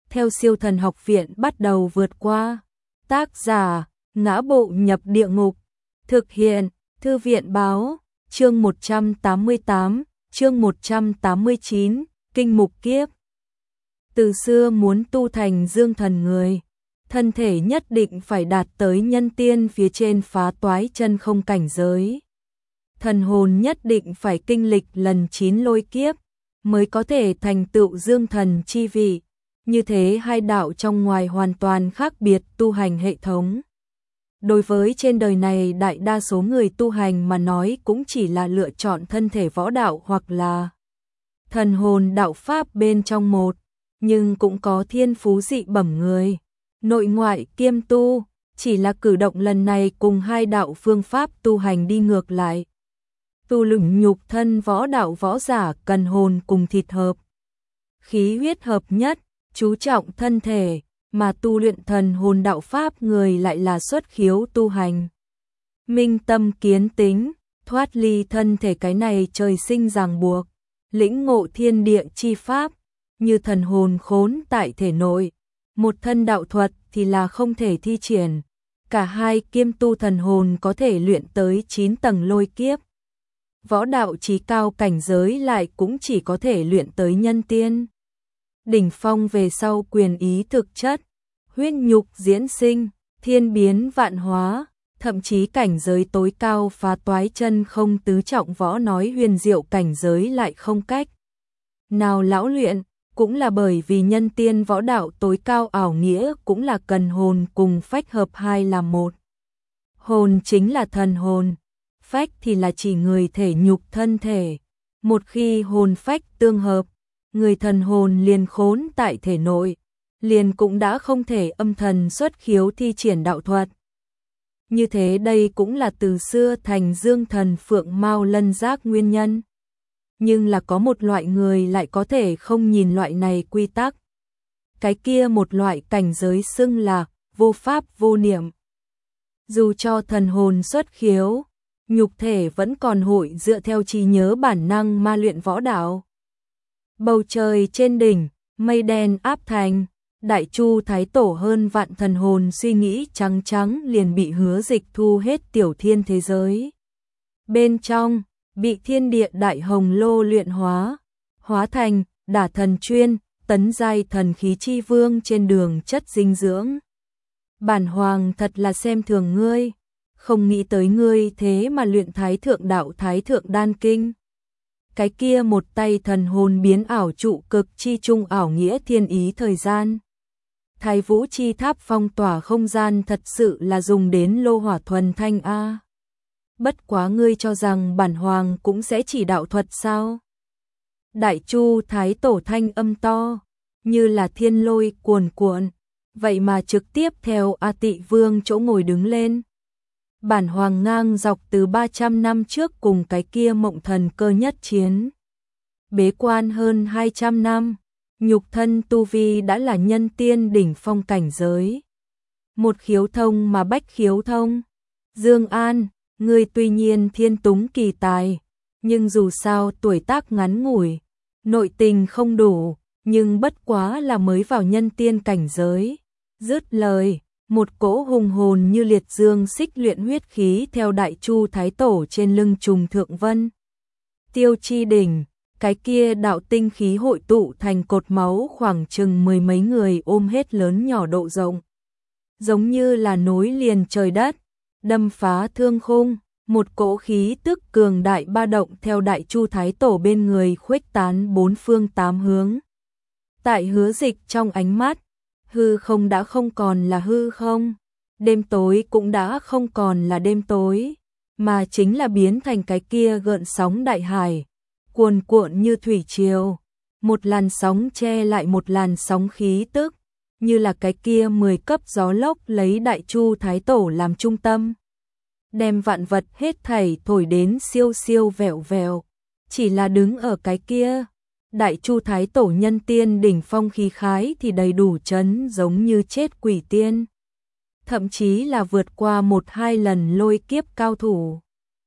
theo Siêu Thần Học Viện bắt đầu vượt qua. Tác giả: Ngã Bộ Nhập Địa Ngục. Thực hiện: Thư viện báo. Chương 188, chương 189, Kinh Mục Kiếp. Từ xưa muốn tu thành dương thần người, thân thể nhất định phải đạt tới nhân tiên phía trên phá toái chân không cảnh giới. Thần hồn nhất định phải kinh lịch lần 9 lôi kiếp, mới có thể thành tựu dương thần chi vị. Như thế hai đạo trong ngoài hoàn toàn khác biệt tu hành hệ thống. Đối với trên đời này đại đa số người tu hành mà nói cũng chỉ là lựa chọn thân thể võ đạo hoặc là thần hồn đạo pháp bên trong một, nhưng cũng có thiên phú dị bẩm người, nội ngoại kiêm tu, chỉ là cử động lần này cùng hai đạo phương pháp tu hành đi ngược lại. Tu luyện nhục thân võ đạo võ giả cần hồn cùng thịt hợp, khí huyết hợp nhất, chú trọng thân thể, mà tu luyện thần hồn đạo pháp người lại là xuất khiếu tu hành. Minh tâm kiến tính, thoát ly thân thể cái này trời sinh ràng buộc, lĩnh ngộ thiên địa chi pháp, như thần hồn khốn tại thể nội, một thân đạo thuật thì là không thể thi triển. Cả hai kiêm tu thần hồn có thể luyện tới 9 tầng lôi kiếp. Võ đạo chí cao cảnh giới lại cũng chỉ có thể luyện tới nhân tiên. Đỉnh phong về sau quyền ý thực chất, huyết nhục diễn sinh, thiên biến vạn hóa, thậm chí cảnh giới tối cao phá toái chân không tứ trọng võ nói huyền diệu cảnh giới lại không cách nào lão luyện, cũng là bởi vì nhân tiên võ đạo tối cao ảo nghĩa cũng là cần hồn cùng phách hợp hai làm một. Hồn chính là thần hồn, phách thì là chỉ người thể nhục thân thể. Một khi hồn phách tương hợp, người thần hồn liền khốn tại thể nội, liền cũng đã không thể âm thần xuất khiếu thi triển đạo thuật. Như thế đây cũng là từ xưa thành dương thần phượng mao lân giác nguyên nhân. Nhưng là có một loại người lại có thể không nhìn loại này quy tắc. Cái kia một loại cảnh giới xưng là vô pháp vô niệm. Dù cho thần hồn xuất khiếu, nhục thể vẫn còn hội dựa theo trí nhớ bản năng ma luyện võ đạo. Bầu trời trên đỉnh, mây đen áp thành, Đại Chu Thái Tổ hơn vạn thần hồn suy nghĩ trắng trắng liền bị Hứa Dịch thu hết tiểu thiên thế giới. Bên trong, bị thiên địa đại hồng lô luyện hóa thành đả thần chuyên, tấn giai thần khí chi vương trên đường chất dinh dưỡng. Bản hoàng thật là xem thường ngươi, không nghĩ tới ngươi thế mà luyện thái thượng đạo thái thượng đan kinh. Cái kia một tay thần hồn biến ảo trụ cực chi trung ảo nghĩa thiên ý thời gian. Thái vũ chi tháp phong tỏa không gian thật sự là dùng đến lô hỏa thuần thanh a. Bất quá ngươi cho rằng bản hoàng cũng sẽ chỉ đạo thuật sao? Đại Chu Thái Tổ thanh âm to, như là thiên lôi cuồn cuộn, vậy mà trực tiếp theo A Tị Vương chỗ ngồi đứng lên. Bản hoàng ngang dọc từ 300 năm trước cùng cái kia mộng thần cơ nhất chiến. Bế quan hơn 200 năm, nhục thân tu vi đã là nhân tiên đỉnh phong cảnh giới. Một khiếu thông mà bách khiếu thông. Dương An, ngươi tuy nhiên thiên túng kỳ tài, nhưng dù sao tuổi tác ngắn ngủi, nội tình không đủ, nhưng bất quá là mới vào nhân tiên cảnh giới. Dứt lời, một cỗ hùng hồn như liệt dương xích luyện huyết khí theo Đại Chu Thái Tổ trên lưng trùng thượng vân. Tiêu chi đỉnh, cái kia đạo tinh khí hội tụ thành cột máu khoảng chừng mười mấy người ôm hết lớn nhỏ độ rộng. Giống như là nối liền trời đất, đâm phá thương khung, một cỗ khí tức cường đại ba động theo Đại Chu Thái Tổ bên người khuếch tán bốn phương tám hướng. Tại Hứa Dịch trong ánh mắt, hư không đã không còn là hư không, đêm tối cũng đã không còn là đêm tối, mà chính là biến thành cái kia gợn sóng đại hải, cuồn cuộn như thủy triều, một làn sóng che lại một làn sóng khí tức, như là cái kia 10 cấp gió lốc lấy Đại Chu Thái Tổ làm trung tâm, đem vạn vật hết thảy thổi đến siêu siêu vẹo vẹo, chỉ là đứng ở cái kia. Đại Chu Thái Tổ nhân tiên đỉnh phong khí khái thì đầy đủ chấn giống như chết quỷ tiên. Thậm chí là vượt qua 1-2 lần lôi kiếp cao thủ.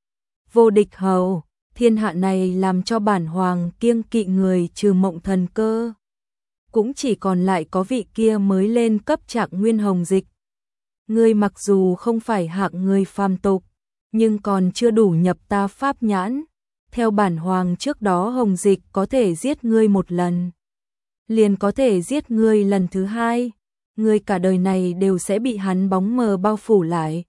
Vô địch hầu, thiên hạ này làm cho bản hoàng kiêng kỵ người trừ mộng thần cơ. cũng chỉ còn lại có vị kia mới lên cấp Trạng Nguyên Hồng Dịch. Ngươi mặc dù không phải hạng người phàm tục, nhưng còn chưa đủ nhập ta pháp nhãn. Theo bản hoàng trước đó Hồng Dịch có thể giết ngươi một lần, liền có thể giết ngươi lần thứ hai, ngươi cả đời này đều sẽ bị hắn bóng mờ bao phủ lại.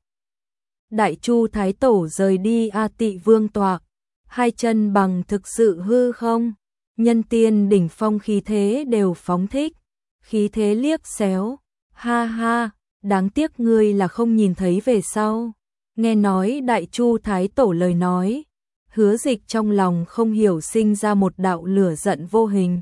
Đại Chu Thái Tổ rời đi A Tị Vương tọa, hai chân bằng thực sự hư không, nhân tiên đỉnh phong khí thế đều phóng thích, khí thế liếc xéo, ha ha, đáng tiếc ngươi là không nhìn thấy về sau. Nghe nói Đại Chu Thái Tổ lời nói, Hứa Dịch trong lòng không hiểu sinh ra một đạo lửa giận vô hình.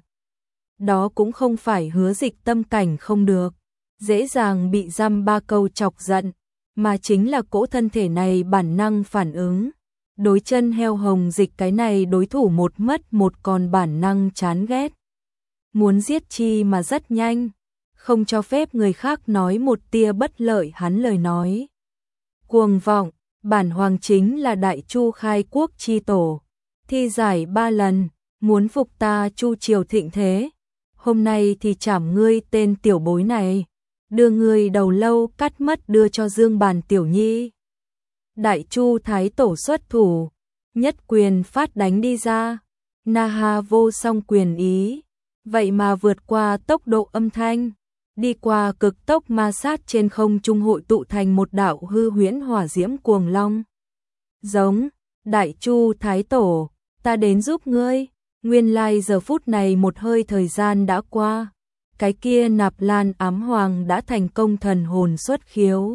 Đó cũng không phải Hứa Dịch tâm cảnh không được, dễ dàng bị dăm ba câu chọc giận, mà chính là cỗ thân thể này bản năng phản ứng. Đối chân heo Hồng Dịch cái này đối thủ một mất một còn bản năng chán ghét. Muốn giết chi mà rất nhanh, không cho phép người khác nói một tia bất lợi hắn lời nói. Cuồng vọng, bản hoàng chính là Đại Chu khai quốc chi tổ, thi giải 3 lần, muốn phục ta Chu triều thịnh thế. Hôm nay thì trảm ngươi tên tiểu bối này, đưa ngươi đầu lâu cắt mất đưa cho Dương Bàn tiểu nhi. Đại Chu Thái Tổ xuất thủ, nhất quyền phát đánh đi ra, na ha vô song quyền ý, vậy mà vượt qua tốc độ âm thanh, đi qua cực tốc ma sát trên không trung hội tụ thành một đạo hư huyễn hỏa diễm cuồng long. Giống, Đại Chu Thái Tổ, ta đến giúp ngươi. Nguyên lai giờ phút này một hơi thời gian đã qua, cái kia Nạp Lan ám hoàng đã thành công thần hồn xuất khiếu,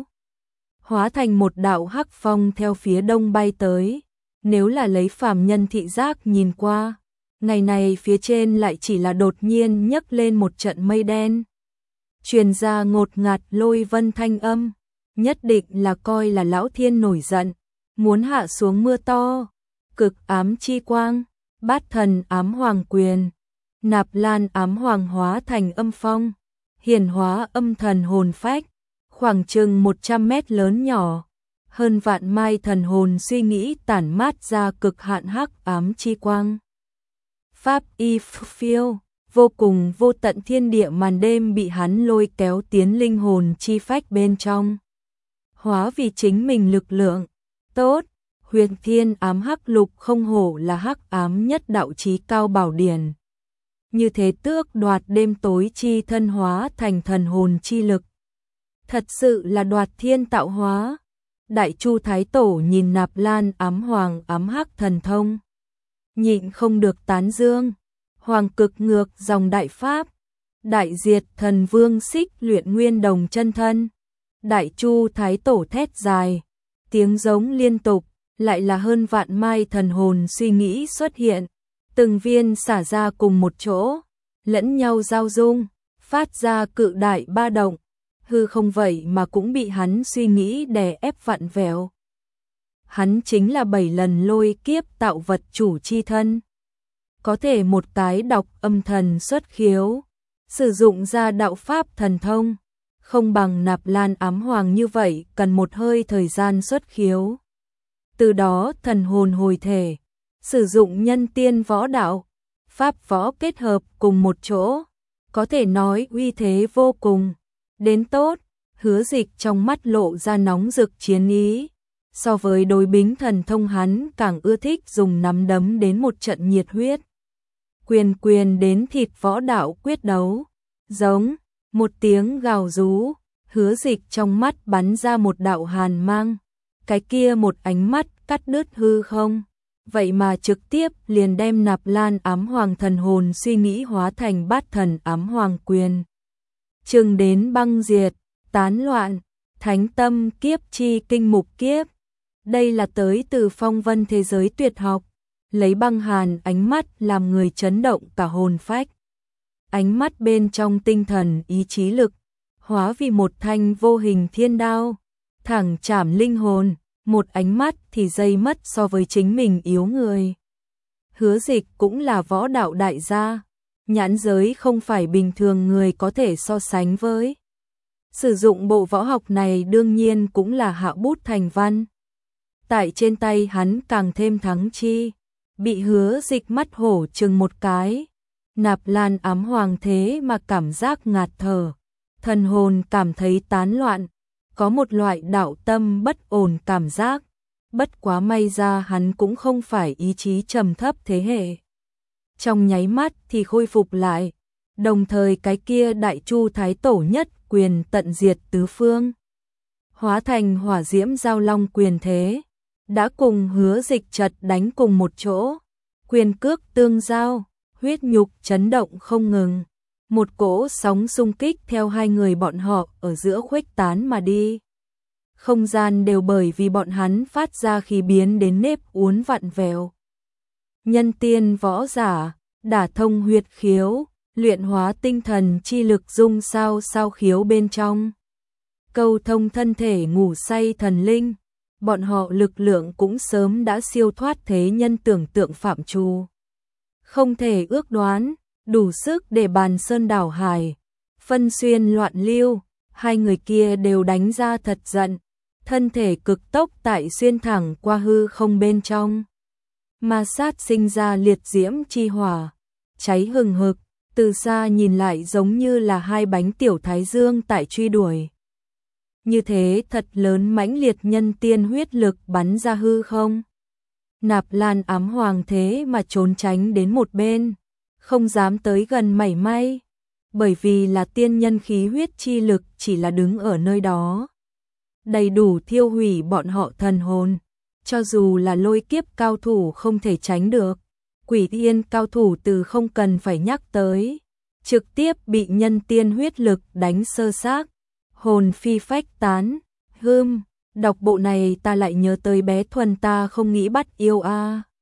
hóa thành một đạo hắc phong theo phía đông bay tới. Nếu là lấy phàm nhân thị giác nhìn qua, ngày này phía trên lại chỉ là đột nhiên nhấc lên một trận mây đen, truyền ra ngột ngạt lôi vân thanh âm, nhất định là coi là lão thiên nổi giận, muốn hạ xuống mưa to. Cực ám chi quang, Bát thần ám hoàng quyền, Nạp Lan ám hoàng hóa thành âm phong, hiển hóa âm thần hồn phách, khoảng chừng 100 mét lớn nhỏ, hơn vạn mai thần hồn suy nghĩ tản mát ra cực hạn hắc ám chi quang. Pháp y phiêu, vô cùng vô tận thiên địa màn đêm bị hắn lôi kéo tiến linh hồn chi phách bên trong, hóa vì chính mình lực lượng. Tốt, Huyền Thiên ám hắc lục không hổ là hắc ám nhất đạo chí cao bảo điển. Như thế tước đoạt đêm tối chi thân hóa thành thần hồn chi lực. Thật sự là đoạt thiên tạo hóa. Đại Chu Thái Tổ nhìn Nạp Lan ám hoàng ám hắc thần thông, nhịn không được tán dương. Hoàng cực ngược dòng đại pháp, đại diệt thần vương xích luyện nguyên đồng chân thân. Đại Chu Thái Tổ thét dài, tiếng giống liên tục, lại là hơn vạn mai thần hồn suy nghĩ xuất hiện, từng viên xả ra cùng một chỗ, lẫn nhau giao dung, phát ra cự đại ba động, hư không vậy mà cũng bị hắn suy nghĩ đè ép vặn vẹo. Hắn chính là 7 lần lôi kiếp tạo vật chủ chi thân, có thể một cái đọc âm thần xuất khiếu, sử dụng ra đạo pháp thần thông, không bằng Nạp Lan ám hoàng như vậy cần một hơi thời gian xuất khiếu. Từ đó thần hồn hồi thể, sử dụng nhân tiên võ đạo, pháp võ kết hợp cùng một chỗ, có thể nói uy thế vô cùng. Đến tốt, Hứa Dịch trong mắt lộ ra nóng rực chiến ý, so với đối bính thần thông hắn càng ưa thích dùng nắm đấm đến một trận nhiệt huyết. Quyền quyền đến thịt võ đạo quyết đấu, giống, một tiếng gào rú, Hứa Dịch trong mắt bắn ra một đạo hàn mang, cái kia một ánh mắt cắt đứt hư không, vậy mà trực tiếp liền đem Nạp Lan ám hoàng thần hồn suy nghĩ hóa thành Bát thần ám hoàng quyền. Chừng đến băng diệt, tán loạn, thánh tâm kiếp chi kinh mục kiếp. Đây là tới từ phong vân thế giới tuyệt học, lấy băng hàn ánh mắt làm người chấn động cả hồn phách. Ánh mắt bên trong tinh thần ý chí lực, hóa vì một thanh vô hình thiên đao, thẳng chảm linh hồn, một ánh mắt thì dây mất so với chính mình yếu người. Hứa Dịch cũng là võ đạo đại gia, nhãn giới không phải bình thường người có thể so sánh với. Sử dụng bộ võ học này đương nhiên cũng là hạ bút thành văn. Tại trên tay hắn càng thêm thắng chi, bị Hứa Dịch mắt hổ chừng một cái, Nạp Lan ám hoàng thế mà cảm giác ngạt thở, thần hồn cảm thấy tán loạn, có một loại đạo tâm bất ổn cảm giác. Bất quá may ra hắn cũng không phải ý chí trầm thấp thế hệ. Trong nháy mắt thì khôi phục lại, đồng thời cái kia Đại Chu Thái Tổ nhất quyền tận diệt tứ phương, hóa thành hỏa diễm giao long quyền thế, đã cùng Hứa Dịch Trật đánh cùng một chỗ, quyền cước tương giao, huyết nhục chấn động không ngừng. Một cỗ sóng xung kích theo hai người bọn họ ở giữa khuếch tán mà đi. Không gian đều bởi vì bọn hắn phát ra khí biến đến nếp uốn vặn vẹo. Nhân tiên võ giả, đả thông huyệt khiếu, luyện hóa tinh thần chi lực dung sao sao khiếu bên trong. Câu thông thân thể ngủ say thần linh, bọn họ lực lượng cũng sớm đã siêu thoát thế nhân tưởng tượng phạm trù. Không thể ước đoán, đủ sức để bàn sơn đảo hải, phân xuyên loạn lưu, hai người kia đều đánh ra thật giận, thân thể cực tốc tại xuyên thẳng qua hư không bên trong. Ma sát sinh ra liệt diễm chi hỏa, cháy hừng hực, từ xa nhìn lại giống như là hai bánh tiểu thái dương tại truy đuổi. Như thế thật lớn mãnh liệt nhân tiên huyết lực bắn ra hư không. Nạp Lan ám hoàng thế mà trốn tránh đến một bên, không dám tới gần mảy may, bởi vì là tiên nhân khí huyết chi lực chỉ là đứng ở nơi đó, đầy đủ thiêu hủy bọn họ thần hồn, cho dù là lôi kiếp cao thủ không thể tránh được, quỷ tiên cao thủ từ không cần phải nhắc tới, trực tiếp bị nhân tiên huyết lực đánh sơ xác, hồn phi phách tán. Đọc bộ này ta lại nhớ tới bé Thuần ta không nghĩ bắt yêu a.